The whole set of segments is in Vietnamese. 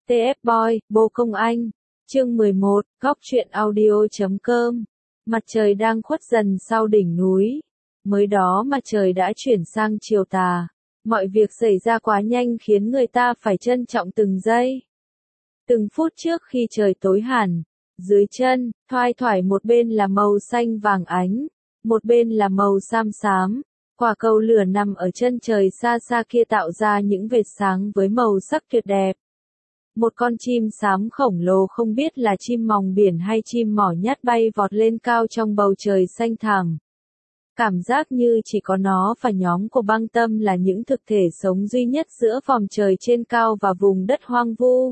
TF Boy, Bồ Công Anh. Chương 11, Góc truyện audio.com. Mặt trời đang khuất dần sau đỉnh núi. Mới đó mà trời đã chuyển sang chiều tà. Mọi việc xảy ra quá nhanh khiến người ta phải trân trọng từng giây. Từng phút trước khi trời tối hẳn, dưới chân, thoai thoải một bên là màu xanh vàng ánh, một bên là màu xám xám. Quả cầu lửa nằm ở chân trời xa xa kia tạo ra những vệt sáng với màu sắc tuyệt đẹp. Một con chim xám khổng lồ không biết là chim mòng biển hay chim mỏ nhát bay vọt lên cao trong bầu trời xanh thẳm. Cảm giác như chỉ có nó và nhóm của băng tâm là những thực thể sống duy nhất giữa vòm trời trên cao và vùng đất hoang vu.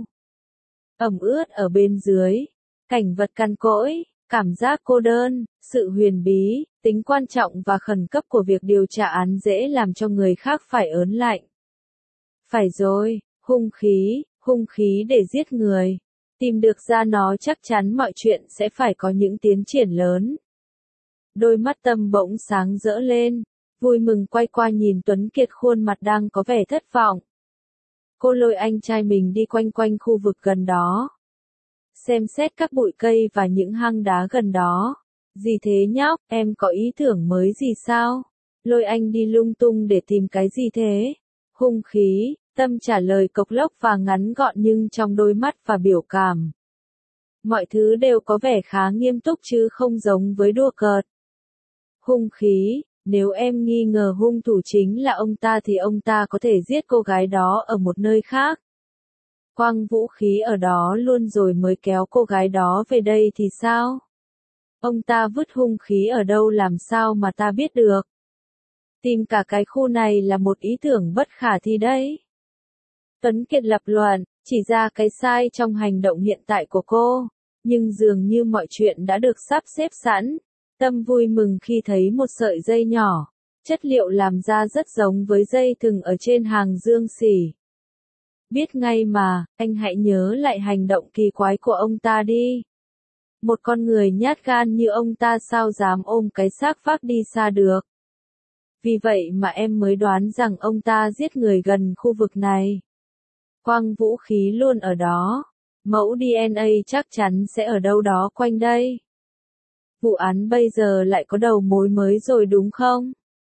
Ẩm ướt ở bên dưới, cảnh vật cằn cỗi, cảm giác cô đơn, sự huyền bí, tính quan trọng và khẩn cấp của việc điều tra án dễ làm cho người khác phải ớn lạnh. Phải rồi, hung khí để giết người. Tìm được ra nó chắc chắn mọi chuyện sẽ phải có những tiến triển lớn. Đôi mắt Tâm bỗng sáng rỡ lên, vui mừng quay qua nhìn Tuấn Kiệt khuôn mặt đang có vẻ thất vọng. Cô lôi anh trai mình đi quanh quanh khu vực gần đó. Xem xét các bụi cây và những hang đá gần đó. Gì thế nhóc, em có ý tưởng mới gì sao? Lôi anh đi lung tung để tìm cái gì thế? Hung khí, Tâm trả lời cộc lốc và ngắn gọn nhưng trong đôi mắt và biểu cảm. Mọi thứ đều có vẻ khá nghiêm túc chứ không giống với đùa cợt. Hung khí, nếu em nghi ngờ hung thủ chính là ông ta thì ông ta có thể giết cô gái đó ở một nơi khác. Quăng vũ khí ở đó luôn rồi mới kéo cô gái đó về đây thì sao? Ông ta vứt hung khí ở đâu làm sao mà ta biết được? Tìm cả cái khu này là một ý tưởng bất khả thi đấy. Tuấn Kiệt lập luận, chỉ ra cái sai trong hành động hiện tại của cô, nhưng dường như mọi chuyện đã được sắp xếp sẵn. Tâm vui mừng khi thấy một sợi dây nhỏ, chất liệu làm ra rất giống với dây thừng ở trên hàng dương xỉ. Biết ngay mà, anh hãy nhớ lại hành động kỳ quái của ông ta đi. Một con người nhát gan như ông ta sao dám ôm cái xác vác đi xa được. Vì vậy mà em mới đoán rằng ông ta giết người gần khu vực này. Quăng vũ khí luôn ở đó. Mẫu DNA chắc chắn sẽ ở đâu đó quanh đây. Vụ án bây giờ lại có đầu mối mới rồi đúng không?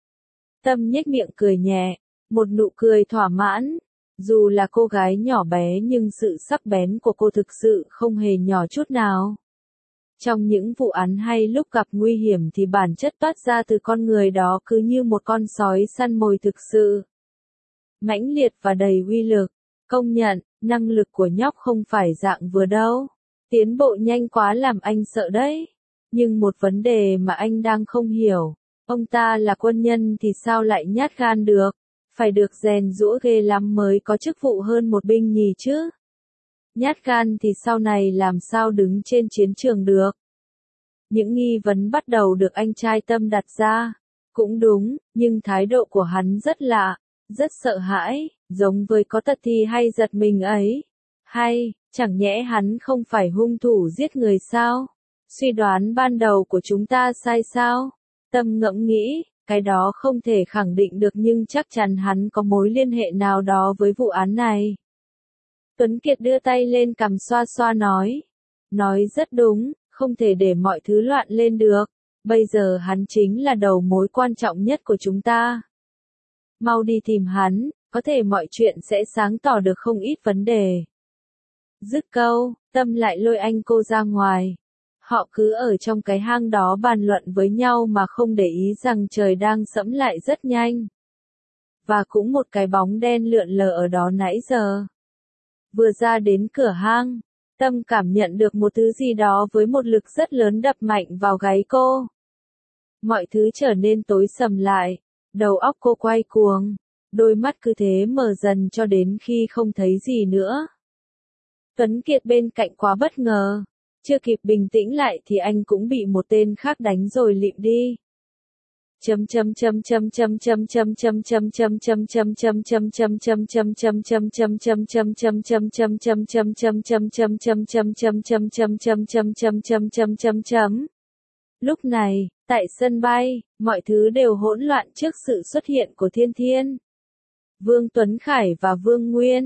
Tâm nhếch miệng cười nhẹ, một nụ cười thỏa mãn. Dù là cô gái nhỏ bé nhưng sự sắc bén của cô thực sự không hề nhỏ chút nào. Trong những vụ án hay lúc gặp nguy hiểm thì bản chất toát ra từ con người đó cứ như một con sói săn mồi thực sự. Mãnh liệt và đầy uy lực. Công nhận, năng lực của nhóc không phải dạng vừa đâu. Tiến bộ nhanh quá làm anh sợ đấy. Nhưng một vấn đề mà anh đang không hiểu. Ông ta là quân nhân thì sao lại nhát gan được? Phải được rèn giũa ghê lắm mới có chức vụ hơn một binh nhì chứ. Nhát gan thì sau này làm sao đứng trên chiến trường được. Những nghi vấn bắt đầu được anh trai Tâm đặt ra. Cũng đúng, nhưng thái độ của hắn rất lạ, rất sợ hãi, giống với có tật thì hay giật mình ấy. Hay, chẳng nhẽ hắn không phải hung thủ giết người sao? Suy đoán ban đầu của chúng ta sai sao? Tâm ngẫm nghĩ, cái đó không thể khẳng định được nhưng chắc chắn hắn có mối liên hệ nào đó với vụ án này. Tuấn Kiệt đưa tay lên cằm xoa xoa nói. Nói rất đúng, không thể để mọi thứ loạn lên được. Bây giờ hắn chính là đầu mối quan trọng nhất của chúng ta. Mau đi tìm hắn, có thể mọi chuyện sẽ sáng tỏ được không ít vấn đề. Dứt câu, Tâm lại lôi anh cô ra ngoài. Họ cứ ở trong cái hang đó bàn luận với nhau mà không để ý rằng trời đang sẫm lại rất nhanh. Và cũng một cái bóng đen lượn lờ ở đó nãy giờ. Vừa ra đến cửa hang, Tâm cảm nhận được một thứ gì đó với một lực rất lớn đập mạnh vào gáy cô. Mọi thứ trở nên tối sầm lại, đầu óc cô quay cuồng, đôi mắt cứ thế mở dần cho đến khi không thấy gì nữa. Tuấn Kiệt bên cạnh quá bất ngờ, chưa kịp bình tĩnh lại thì anh cũng bị một tên khác đánh rồi lịm đi. Lúc này, tại sân bay, mọi thứ đều hỗn loạn trước sự xuất hiện của Thiên Thiên, Vương Tuấn Khải và Vương Nguyên.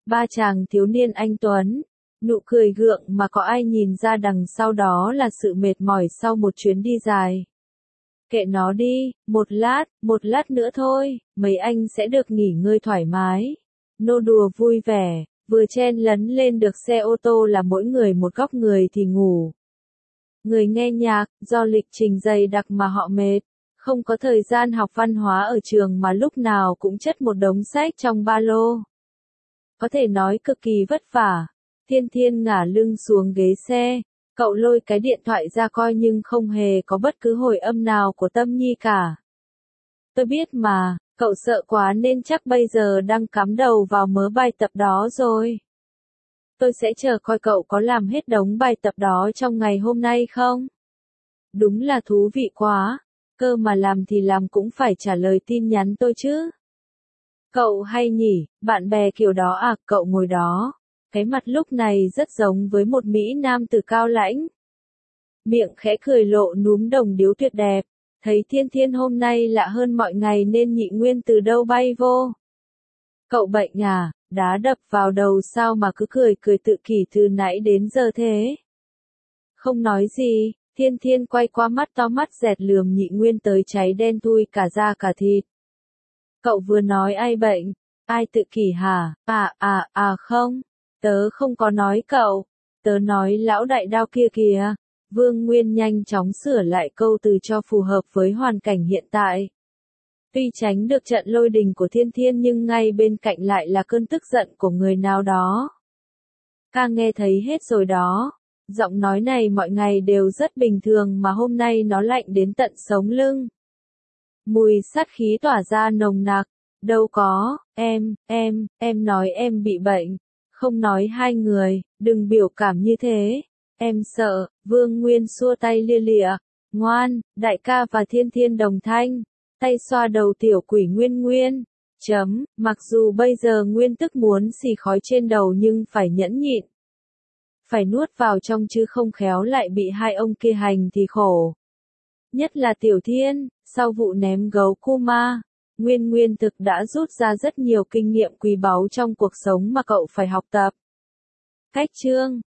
Ba chàng thiếu niên anh tuấn, nụ cười gượng mà có ai nhìn ra đằng sau đó là sự mệt mỏi sau một chuyến đi dài. Kệ nó đi, một lát nữa thôi, mấy anh sẽ được nghỉ ngơi thoải mái. Nô đùa vui vẻ, vừa chen lấn lên được xe ô tô là mỗi người một góc người thì ngủ. Người nghe nhạc, do lịch trình dày đặc mà họ mệt, không có thời gian học văn hóa ở trường mà lúc nào cũng chất một đống sách trong ba lô. Có thể nói cực kỳ vất vả. Thiên Thiên ngả lưng xuống ghế xe, cậu lôi cái điện thoại ra coi nhưng không hề có bất cứ hồi âm nào của Tâm Nhi cả. Tôi biết mà, cậu sợ quá nên chắc bây giờ đang cắm đầu vào mớ bài tập đó rồi. Tôi sẽ chờ coi cậu có làm hết đống bài tập đó trong ngày hôm nay không? Đúng là thú vị quá, cơ mà làm thì làm cũng phải trả lời tin nhắn tôi chứ. Cậu hay nhỉ, bạn bè kiểu đó à, cậu ngồi đó. Cái mặt lúc này rất giống với một Mỹ Nam tử cao lãnh. Miệng khẽ cười lộ núm đồng điếu tuyệt đẹp. Thấy Thiên Thiên hôm nay lạ hơn mọi ngày nên Nhị Nguyên từ đâu bay vô. Cậu bệnh à, đá đập vào đầu sao mà cứ cười cười tự kỷ từ nãy đến giờ thế. Không nói gì, Thiên Thiên quay qua mắt to mắt dẹt lườm Nhị Nguyên tới cháy đen thui cả da cả thịt. Cậu vừa nói ai bệnh, ai tự kỷ hả, không, tớ không có nói cậu, tớ nói lão đại đao kia kìa. Vương Nguyên nhanh chóng sửa lại câu từ cho phù hợp với hoàn cảnh hiện tại. Tuy tránh được trận lôi đình của Thiên Thiên nhưng ngay bên cạnh lại là cơn tức giận của người nào đó. Ca nghe thấy hết rồi đó. Giọng nói này mọi ngày đều rất bình thường mà hôm nay nó lạnh đến tận sống lưng. Mùi sát khí tỏa ra nồng nặc. Đâu có, em nói em bị bệnh. Không nói hai người, đừng biểu cảm như thế. Em sợ, Vương Nguyên xua tay lia lịa. Ngoan, đại ca và Thiên Thiên đồng thanh. Tay xoa đầu tiểu quỷ Nguyên Nguyên. Mặc dù bây giờ Nguyên tức muốn xì khói trên đầu nhưng phải nhẫn nhịn. Phải nuốt vào trong chứ không khéo lại bị hai ông kia hành thì khổ. Nhất là Tiểu Thiên, sau vụ ném gấu Kuma, Nguyên thực đã rút ra rất nhiều kinh nghiệm quý báu trong cuộc sống mà cậu phải học tập. Cách chương